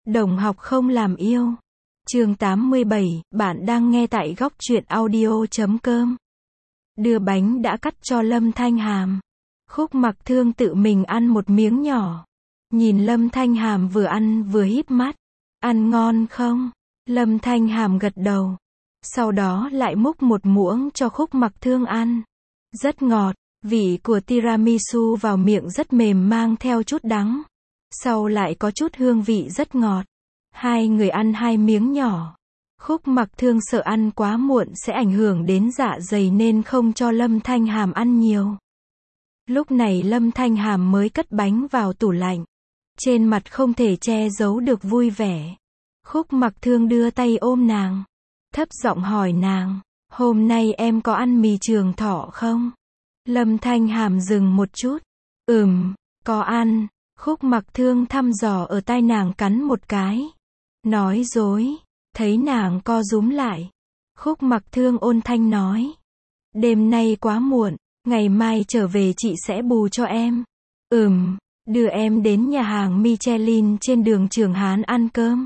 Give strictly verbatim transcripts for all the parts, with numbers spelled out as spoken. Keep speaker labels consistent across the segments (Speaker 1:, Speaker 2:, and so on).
Speaker 1: Đồng học không làm yêu. Chương tám mươi bảy, bạn đang nghe tại góc truyện audio chấm com. Đưa bánh đã cắt cho Lâm Thanh Hàm. Khúc Mặc Thương tự mình ăn một miếng nhỏ. Nhìn Lâm Thanh Hàm vừa ăn vừa híp mắt. Ăn ngon không? Lâm Thanh Hàm gật đầu. Sau đó lại múc một muỗng cho Khúc Mặc Thương ăn. Rất ngọt, vị của tiramisu vào miệng rất mềm mang theo chút đắng. Sau lại có chút hương vị rất ngọt. Hai người ăn hai miếng nhỏ. Khúc Mặc Thương sợ ăn quá muộn sẽ ảnh hưởng đến dạ dày nên không cho Lâm Thanh Hàm ăn nhiều. Lúc này Lâm Thanh Hàm mới cất bánh vào tủ lạnh. Trên mặt không thể che giấu được vui vẻ. Khúc Mặc Thương đưa tay ôm nàng. Thấp giọng hỏi nàng, hôm nay em có ăn mì trường thọ không? Lâm Thanh Hàm dừng một chút. Ừm, có ăn. Khúc Mặc Thương thăm dò ở tai nàng cắn một cái. Nói dối. Thấy nàng co rúm lại. Khúc Mặc Thương ôn thanh nói. Đêm nay quá muộn, ngày mai trở về chị sẽ bù cho em. Ừm, đưa em đến nhà hàng Michelin trên đường Trường Hán ăn cơm.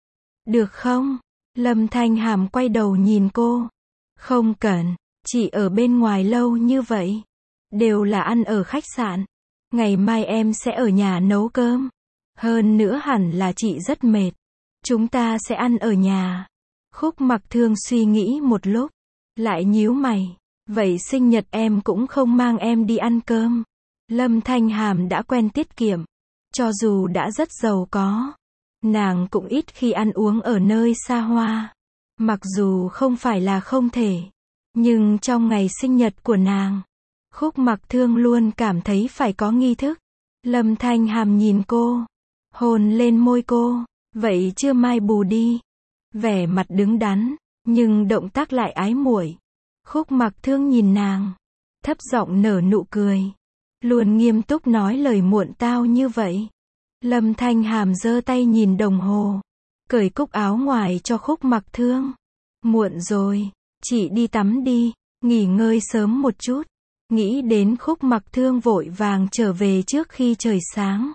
Speaker 1: Được không? Lâm Thanh Hàm quay đầu nhìn cô. Không cần, chị ở bên ngoài lâu như vậy. Đều là ăn ở khách sạn. Ngày mai em sẽ ở nhà nấu cơm. Hơn nữa hẳn là chị rất mệt. Chúng ta sẽ ăn ở nhà. Khúc Mặc Thương suy nghĩ một lúc. Lại nhíu mày. Vậy sinh nhật em cũng không mang em đi ăn cơm. Lâm Thanh Hàm đã quen tiết kiệm. Cho dù đã rất giàu có. Nàng cũng ít khi ăn uống ở nơi xa hoa. Mặc dù không phải là không thể. Nhưng trong ngày sinh nhật của nàng. Khúc Mặc Thương luôn cảm thấy phải có nghi thức. Lâm Thanh Hàm nhìn cô. Hôn lên môi cô. Vậy trưa mai bù đi. Vẻ mặt đứng đắn. Nhưng động tác lại ái muội. Khúc Mặc Thương nhìn nàng. Thấp giọng nở nụ cười. Luôn nghiêm túc nói lời muộn tao như vậy. Lâm Thanh Hàm giơ tay nhìn đồng hồ. Cởi cúc áo ngoài cho Khúc Mặc Thương. Muộn rồi. Chị đi tắm đi. Nghỉ ngơi sớm một chút. Nghĩ đến Khúc Mặc Thương vội vàng trở về trước khi trời sáng.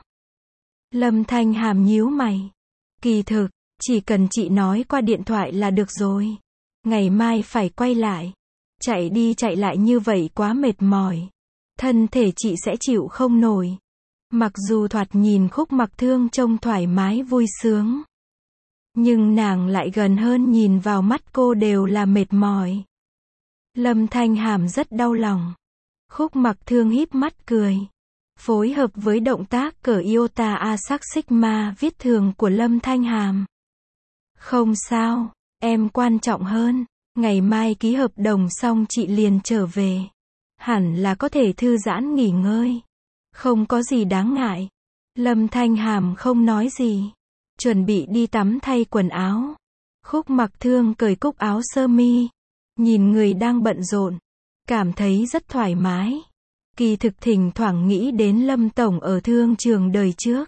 Speaker 1: Lâm Thanh Hàm nhíu mày. Kỳ thực, chỉ cần chị nói qua điện thoại là được rồi. Ngày mai phải quay lại. Chạy đi chạy lại như vậy quá mệt mỏi. Thân thể chị sẽ chịu không nổi. Mặc dù thoạt nhìn Khúc Mặc Thương trông thoải mái vui sướng. Nhưng nàng lại gần hơn nhìn vào mắt cô đều là mệt mỏi. Lâm Thanh Hàm rất đau lòng. Khúc Mặc Thương híp mắt cười. Phối hợp với động tác cởi iota A sắc sigma viết thường của Lâm Thanh Hàm. Không sao, em quan trọng hơn. Ngày mai ký hợp đồng xong chị liền trở về. Hẳn là có thể thư giãn nghỉ ngơi. Không có gì đáng ngại. Lâm Thanh Hàm không nói gì. Chuẩn bị đi tắm thay quần áo. Khúc Mặc Thương cởi cúc áo sơ mi. Nhìn người đang bận rộn. Cảm thấy rất thoải mái. Kỳ thực thỉnh thoảng nghĩ đến Lâm Tổng ở thương trường đời trước.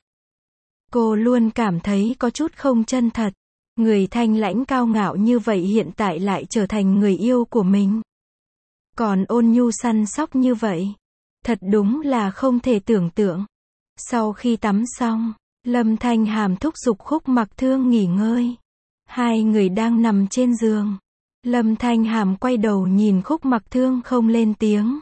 Speaker 1: Cô luôn cảm thấy có chút không chân thật. Người thanh lãnh cao ngạo như vậy hiện tại lại trở thành người yêu của mình. Còn ôn nhu săn sóc như vậy. Thật đúng là không thể tưởng tượng. Sau khi tắm xong, Lâm Thanh Hàm thúc giục Khúc Mặc Thương nghỉ ngơi. Hai người đang nằm trên giường. Lâm Thanh Hàm quay đầu nhìn Khúc Mặc Thương không lên tiếng.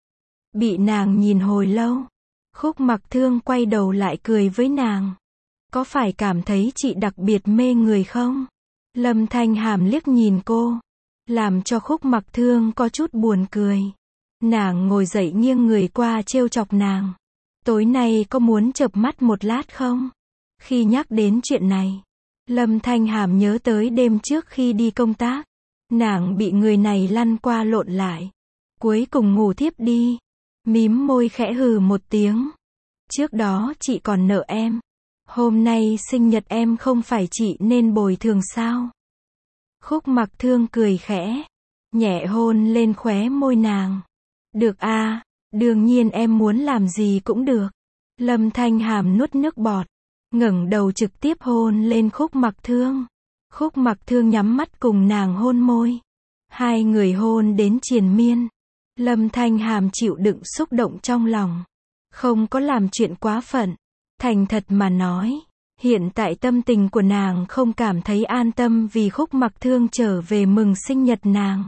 Speaker 1: Bị nàng nhìn hồi lâu. Khúc Mặc Thương quay đầu lại cười với nàng. Có phải cảm thấy chị đặc biệt mê người không? Lâm Thanh Hàm liếc nhìn cô. Làm cho Khúc Mặc Thương có chút buồn cười. Nàng ngồi dậy nghiêng người qua trêu chọc nàng. Tối nay có muốn chợp mắt một lát không? Khi nhắc đến chuyện này, Lâm Thanh Hàm nhớ tới đêm trước khi đi công tác. Nàng bị người này lăn qua lộn lại. Cuối cùng ngủ thiếp đi. Mím môi khẽ hừ một tiếng. Trước đó chị còn nợ em. Hôm nay sinh nhật em không phải chị nên bồi thường sao? Khúc Mặc Thương cười khẽ. Nhẹ hôn lên khóe môi nàng. Được a, đương nhiên em muốn làm gì cũng được. Lâm Thanh Hàm nuốt nước bọt. Ngẩng đầu trực tiếp hôn lên Khúc Mặc Thương. Khúc Mặc Thương nhắm mắt cùng nàng hôn môi. Hai người hôn đến triền miên. Lâm Thanh Hàm chịu đựng xúc động trong lòng. Không có làm chuyện quá phận. Thành thật mà nói. Hiện tại tâm tình của nàng không cảm thấy an tâm vì Khúc Mặc Thương trở về mừng sinh nhật nàng.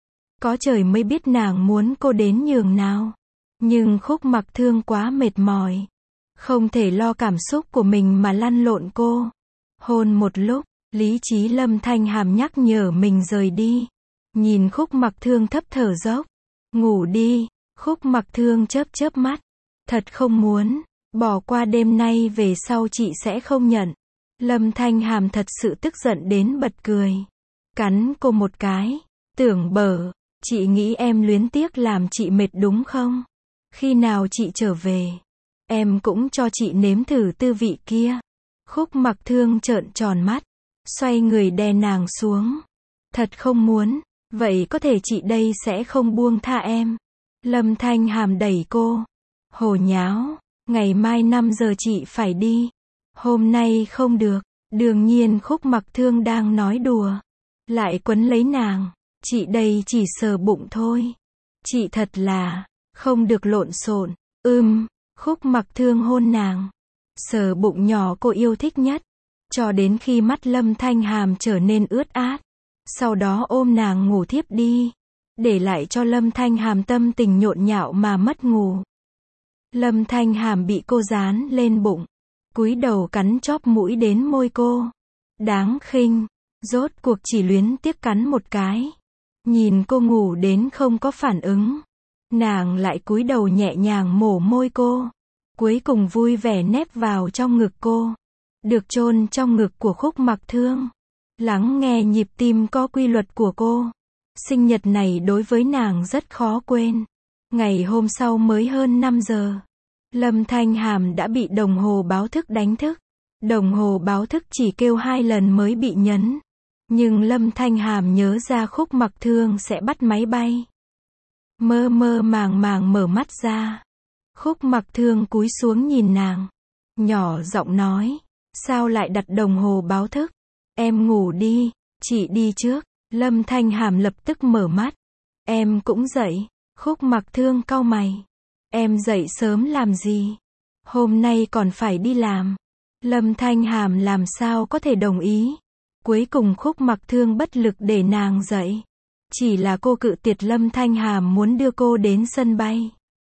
Speaker 1: Có trời mới biết nàng muốn cô đến nhường nào. Nhưng Khúc Mặc Thương quá mệt mỏi. Không thể lo cảm xúc của mình mà lăn lộn cô. Hôn một lúc, lý trí Lâm Thanh Hàm nhắc nhở mình rời đi. Nhìn Khúc Mặc Thương thấp thở dốc. Ngủ đi, Khúc Mặc Thương chớp chớp mắt. Thật không muốn, bỏ qua đêm nay về sau chị sẽ không nhận. Lâm Thanh Hàm thật sự tức giận đến bật cười. Cắn cô một cái. Tưởng bở, chị nghĩ em luyến tiếc làm chị mệt đúng không? Khi nào chị trở về, em cũng cho chị nếm thử tư vị kia. Khúc Mặc Thương trợn tròn mắt, xoay người đè nàng xuống. Thật không muốn, vậy có thể chị đây sẽ không buông tha em. Lâm Thanh Hàm đẩy cô. Hồ nháo, ngày mai năm giờ chị phải đi. Hôm nay không được, đương nhiên Khúc Mặc Thương đang nói đùa. Lại quấn lấy nàng, chị đây chỉ sờ bụng thôi. Chị thật là, không được lộn xộn. Ưm, Khúc Mặc Thương hôn nàng. Sờ bụng nhỏ cô yêu thích nhất. Cho đến khi mắt Lâm Thanh Hàm trở nên ướt át. Sau đó ôm nàng ngủ thiếp đi. Để lại cho Lâm Thanh Hàm tâm tình nhộn nhạo mà mất ngủ. Lâm Thanh Hàm bị cô dán lên bụng. Cúi đầu cắn chóp mũi đến môi cô. Đáng khinh. Rốt cuộc chỉ luyến tiếc cắn một cái. Nhìn cô ngủ đến không có phản ứng. Nàng lại cúi đầu nhẹ nhàng mổ môi cô. Cuối cùng vui vẻ nép vào trong ngực cô. Được chôn trong ngực của Khúc Mặc Thương. Lắng nghe nhịp tim có quy luật của cô. Sinh nhật này đối với nàng rất khó quên. Ngày hôm sau mới hơn năm giờ. Lâm Thanh Hàm đã bị đồng hồ báo thức đánh thức. Đồng hồ báo thức chỉ kêu hai lần mới bị nhấn. Nhưng Lâm Thanh Hàm nhớ ra Khúc Mặc Thương sẽ bắt máy bay. Mơ mơ màng màng mở mắt ra. Khúc Mặc Thương cúi xuống nhìn nàng. Nhỏ giọng nói. Sao lại đặt đồng hồ báo thức? Em ngủ đi, chị đi trước. Lâm Thanh Hàm lập tức mở mắt. Em cũng dậy. Khúc Mặc Thương cau mày. Em dậy sớm làm gì? Hôm nay còn phải đi làm. Lâm Thanh Hàm làm sao có thể đồng ý. Cuối cùng Khúc Mặc Thương bất lực để nàng dậy. Chỉ là cô cự tuyệt Lâm Thanh Hàm muốn đưa cô đến sân bay.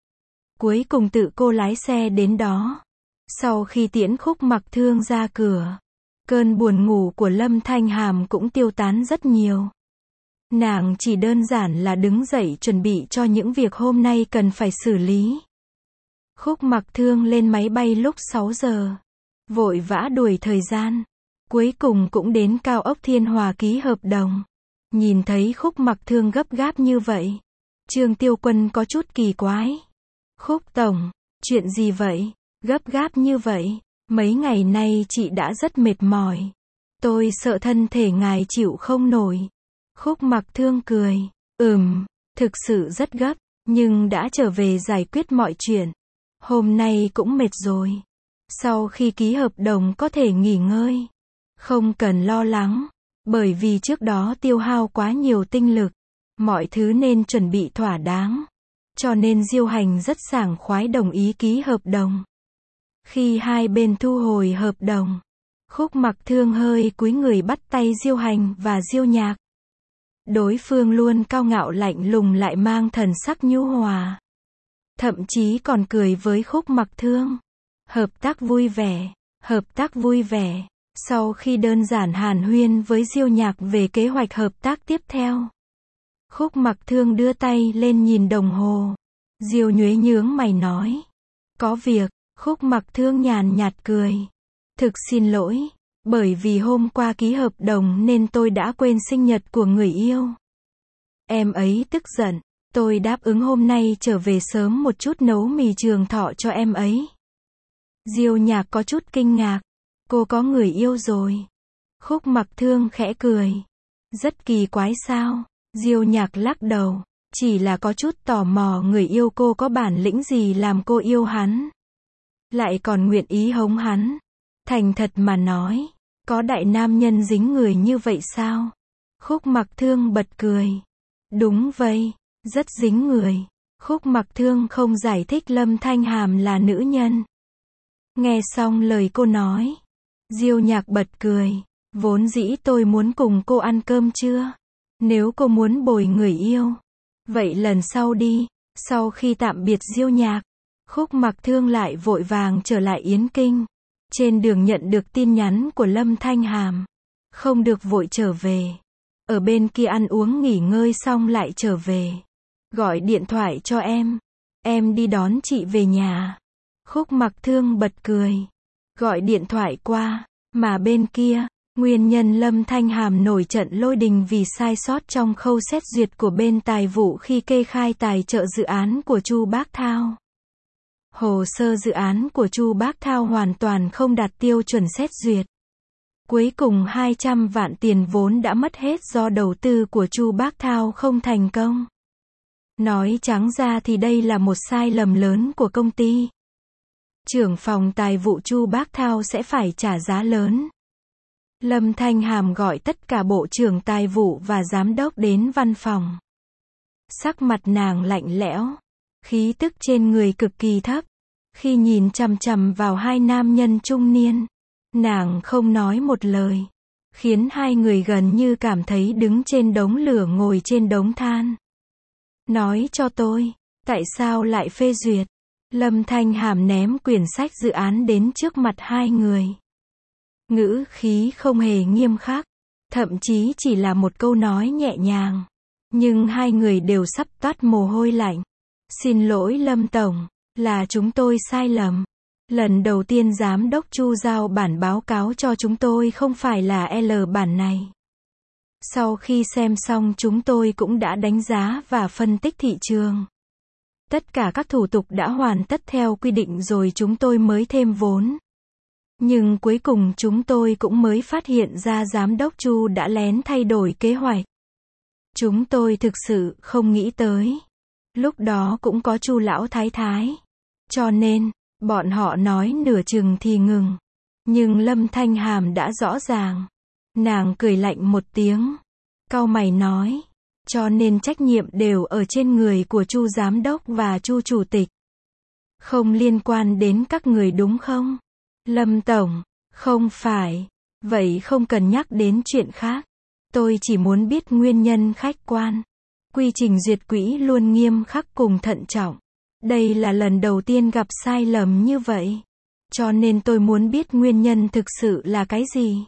Speaker 1: Cuối cùng tự cô lái xe đến đó. Sau khi tiễn Khúc Mặc Thương ra cửa, cơn buồn ngủ của Lâm Thanh Hàm cũng tiêu tán rất nhiều. Nàng chỉ đơn giản là đứng dậy chuẩn bị cho những việc hôm nay cần phải xử lý. Khúc Mặc Thương lên máy bay lúc sáu giờ. Vội vã đuổi thời gian. Cuối cùng cũng đến cao ốc Thiên Hòa ký hợp đồng. Nhìn thấy Khúc Mặc Thương gấp gáp như vậy, Trương Tiêu Quân có chút kỳ quái. Khúc tổng, chuyện gì vậy? Gấp gáp như vậy, mấy ngày nay chị đã rất mệt mỏi. Tôi sợ thân thể ngài chịu không nổi. Khúc Mặc Thương cười. Ừm, thực sự rất gấp, nhưng đã trở về giải quyết mọi chuyện. Hôm nay cũng mệt rồi. Sau khi ký hợp đồng có thể nghỉ ngơi. Không cần lo lắng, bởi vì trước đó tiêu hao quá nhiều tinh lực. Mọi thứ nên chuẩn bị thỏa đáng. Cho nên Diêu Hành rất sảng khoái đồng ý ký hợp đồng. Khi hai bên thu hồi hợp đồng, Khúc Mặc Thương hơi cúi người bắt tay Diêu Hành và Diêu Nhạc. Đối phương luôn cao ngạo lạnh lùng lại mang thần sắc nhu hòa. Thậm chí còn cười với Khúc Mặc Thương. Hợp tác vui vẻ, hợp tác vui vẻ. Sau khi đơn giản hàn huyên với Diêu Nhạc về kế hoạch hợp tác tiếp theo, Khúc Mặc Thương đưa tay lên nhìn đồng hồ. Diêu Nhuế nhướng mày nói. Có việc. Khúc Mặc Thương nhàn nhạt cười. Thực xin lỗi, bởi vì hôm qua ký hợp đồng nên tôi đã quên sinh nhật của người yêu. Em ấy tức giận, tôi đáp ứng hôm nay trở về sớm một chút nấu mì trường thọ cho em ấy. Diêu Nhạc có chút kinh ngạc. Cô có người yêu rồi. Khúc Mặc Thương khẽ cười. Rất kỳ quái sao? Diêu Nhạc lắc đầu. Chỉ là có chút tò mò người yêu cô có bản lĩnh gì làm cô yêu hắn. Lại còn nguyện ý hống hắn. Thành thật mà nói, có đại nam nhân dính người như vậy sao? Khúc Mặc Thương bật cười. Đúng vậy, rất dính người. Khúc Mặc Thương không giải thích Lâm Thanh Hàm là nữ nhân. Nghe xong lời cô nói, Diêu Nhạc bật cười. Vốn dĩ tôi muốn cùng cô ăn cơm trưa. Nếu cô muốn bồi người yêu, vậy lần sau đi. Sau khi tạm biệt Diêu Nhạc, Khúc Mặc Thương lại vội vàng trở lại Yến Kinh. Trên đường nhận được tin nhắn của Lâm Thanh Hàm. Không được vội trở về. Ở bên kia ăn uống nghỉ ngơi xong lại trở về. Gọi điện thoại cho em. Em đi đón chị về nhà. Khúc Mặc Thương bật cười. Gọi điện thoại qua, mà bên kia, nguyên nhân Lâm Thanh Hàm nổi trận lôi đình vì sai sót trong khâu xét duyệt của bên tài vụ khi kê khai tài trợ dự án của Chu Bác Thao. Hồ sơ dự án của Chu Bác Thao hoàn toàn không đạt tiêu chuẩn xét duyệt. Cuối cùng hai trăm vạn tiền vốn đã mất hết do đầu tư của Chu Bác Thao không thành công. Nói trắng ra thì đây là một sai lầm lớn của công ty. Trưởng phòng tài vụ Chu Bác Thao sẽ phải trả giá lớn. Lâm Thanh Hàm gọi tất cả bộ trưởng tài vụ và giám đốc đến văn phòng. Sắc mặt nàng lạnh lẽo, khí tức trên người cực kỳ thấp. Khi nhìn chằm chằm vào hai nam nhân trung niên, nàng không nói một lời, khiến hai người gần như cảm thấy đứng trên đống lửa ngồi trên đống than. Nói cho tôi, tại sao lại phê duyệt? Lâm Thanh Hàm ném quyển sách dự án đến trước mặt hai người. Ngữ khí không hề nghiêm khắc, thậm chí chỉ là một câu nói nhẹ nhàng. Nhưng hai người đều sắp toát mồ hôi lạnh. Xin lỗi Lâm Tổng, là chúng tôi sai lầm. Lần đầu tiên giám đốc Chu giao bản báo cáo cho chúng tôi không phải là L bản này. Sau khi xem xong chúng tôi cũng đã đánh giá và phân tích thị trường. Tất cả các thủ tục đã hoàn tất theo quy định rồi chúng tôi mới thêm vốn. Nhưng cuối cùng chúng tôi cũng mới phát hiện ra giám đốc Chu đã lén thay đổi kế hoạch. Chúng tôi thực sự không nghĩ tới. Lúc đó cũng có Chu lão thái thái. Cho nên, bọn họ nói nửa chừng thì ngừng. Nhưng Lâm Thanh Hàm đã rõ ràng. Nàng cười lạnh một tiếng. Cau mày nói. Cho nên trách nhiệm đều ở trên người của Chu giám đốc và Chu chủ tịch. Không liên quan đến các người đúng không? Lâm Tổng, không phải. Vậy không cần nhắc đến chuyện khác. Tôi chỉ muốn biết nguyên nhân khách quan. Quy trình duyệt quỹ luôn nghiêm khắc cùng thận trọng. Đây là lần đầu tiên gặp sai lầm như vậy. Cho nên tôi muốn biết nguyên nhân thực sự là cái gì.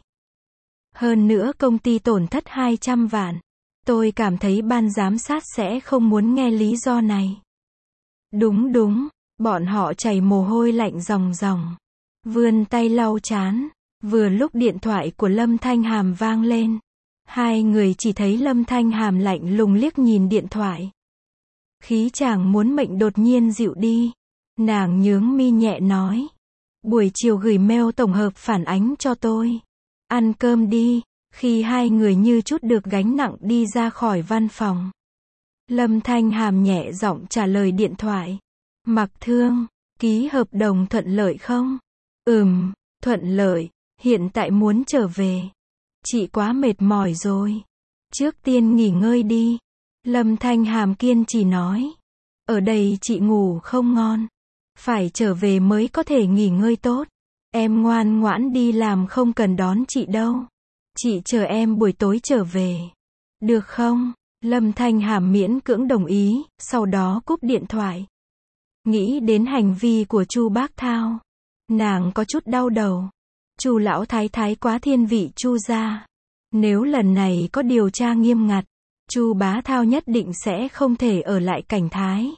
Speaker 1: Hơn nữa công ty tổn thất hai trăm vạn. Tôi cảm thấy ban giám sát sẽ không muốn nghe lý do này. Đúng đúng, bọn họ chảy mồ hôi lạnh ròng ròng. Vươn tay lau trán. Vừa lúc điện thoại của Lâm Thanh Hàm vang lên. Hai người chỉ thấy Lâm Thanh Hàm lạnh lùng liếc nhìn điện thoại. Khí chàng muốn mệnh đột nhiên dịu đi. Nàng nhướng mi nhẹ nói. Buổi chiều gửi mail tổng hợp phản ánh cho tôi. Ăn cơm đi. Khi hai người như chút được gánh nặng đi ra khỏi văn phòng. Lâm Thanh Hàm nhẹ giọng trả lời điện thoại. Mặc Thương, ký hợp đồng thuận lợi không? Ừm, thuận lợi, hiện tại muốn trở về. Chị quá mệt mỏi rồi. Trước tiên nghỉ ngơi đi. Lâm Thanh Hàm kiên trì nói. Ở đây chị ngủ không ngon. Phải trở về mới có thể nghỉ ngơi tốt. Em ngoan ngoãn đi làm không cần đón chị đâu. Chị chờ em buổi tối trở về. Được không? Lâm Thanh Hàm miễn cưỡng đồng ý, sau đó cúp điện thoại. Nghĩ đến hành vi của Chu Bác Thao. Nàng có chút đau đầu. Chu lão thái thái quá thiên vị Chu gia. Nếu lần này có điều tra nghiêm ngặt, Chu Bá Thao nhất định sẽ không thể ở lại Cảnh Thái.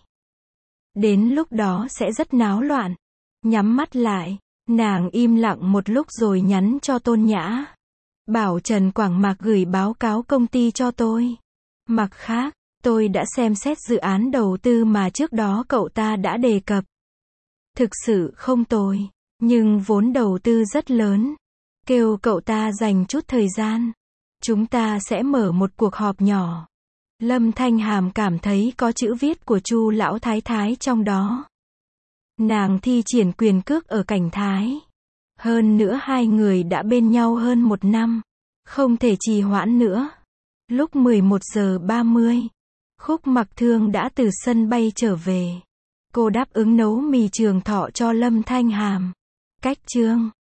Speaker 1: Đến lúc đó sẽ rất náo loạn. Nhắm mắt lại, nàng im lặng một lúc rồi nhắn cho Tôn Nhã. Bảo Trần Quảng Mạc gửi báo cáo công ty cho tôi. Mặt khác, tôi đã xem xét dự án đầu tư mà trước đó cậu ta đã đề cập. Thực sự không tồi, nhưng vốn đầu tư rất lớn. Kêu cậu ta dành chút thời gian. Chúng ta sẽ mở một cuộc họp nhỏ. Lâm Thanh Hàm cảm thấy có chữ viết của Chu lão thái thái trong đó. Nàng thi triển quyền cước ở Cảnh Thái. Hơn nữa hai người đã bên nhau hơn một năm. Không thể trì hoãn nữa. Lúc mười một giờ ba mươi, Khúc Mặc Thương đã từ sân bay trở về. Cô đáp ứng nấu mì trường thọ cho Lâm Thanh Hàm. Cách chương